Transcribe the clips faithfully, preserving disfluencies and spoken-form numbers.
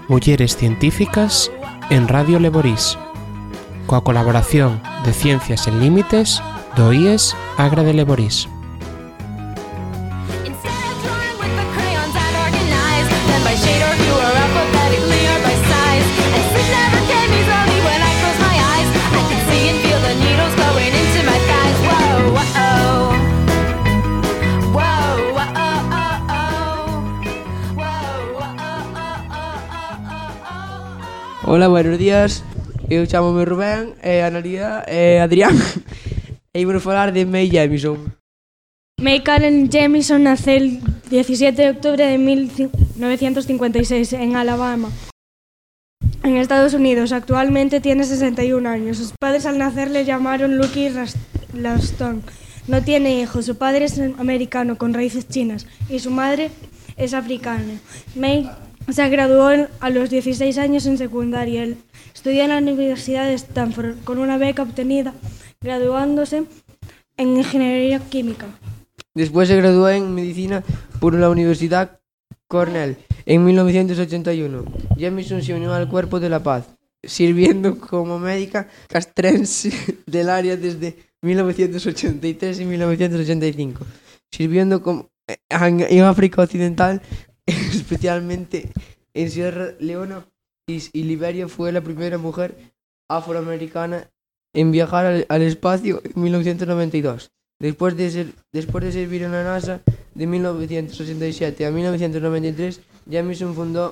Mulleres Científicas en Radio Leborís, coa colaboración de Ciencias Sen Límites do I E S Agra de Leborís. Hola, buenos días. Eu chamome Rubén, e Analía e Adrián e ímonos falar de Mae Jemison. Mae Karen Jemison nace el diecisiete de octubre de mil novecientos cincuenta y seis en Alabama, en Estados Unidos. Actualmente tiene sesenta y un años. Sus padres al nacer le llamaron Lucky Laston. No tiene hijos. Su padre es americano con raíces chinas y su madre es africana. Mae se graduó a los dieciséis años en secundaria. Estudió en la Universidad de Stanford con una beca obtenida, graduándose en Ingeniería Química. Después se graduó en Medicina por la Universidad Cornell en mil novecientos ochenta y uno. Jemison se unió al Cuerpo de la Paz, sirviendo como médica castrense del área desde mil novecientos ochenta y tres y mil novecientos ochenta y cinco, sirviendo como en África Occidental, especialmente en Sierra Leona y, y Liberia. Fue la primera mujer afroamericana en viajar al, al espacio en mil novecientos noventa y dos. Después de, ser, después de servir en la NASA de mil novecientos ochenta y siete a mil novecientos noventa y tres, Jemison fundó,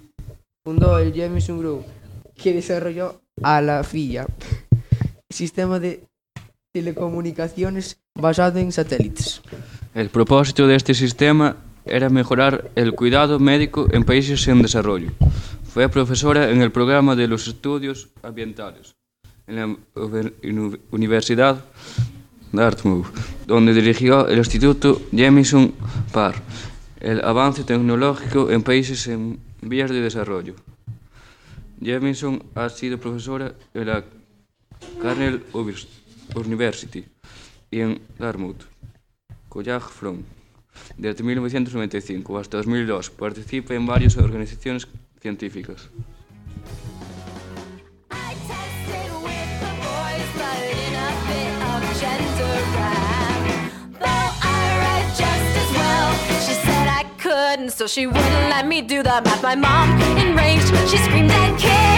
fundó el Jemison Group, que desarrolló a la F I A, sistema de telecomunicaciones basado en satélites. El propósito de este sistema era mejorar el cuidado médico en países en desarrollo. Fue profesora en el programa de los estudios ambientales en la Universidad Dartmouth, donde dirigió el Instituto Jemison para el avance tecnológico en países en vías de desarrollo. Jemison ha sido profesora en la Cornell University y en Dartmouth College from Desde mil novecientos noventa y cinco hasta dos mil dos participa en varias organizaciones científicas. So she wouldn't let me do the math. My mom enraged, she screamed and kicked.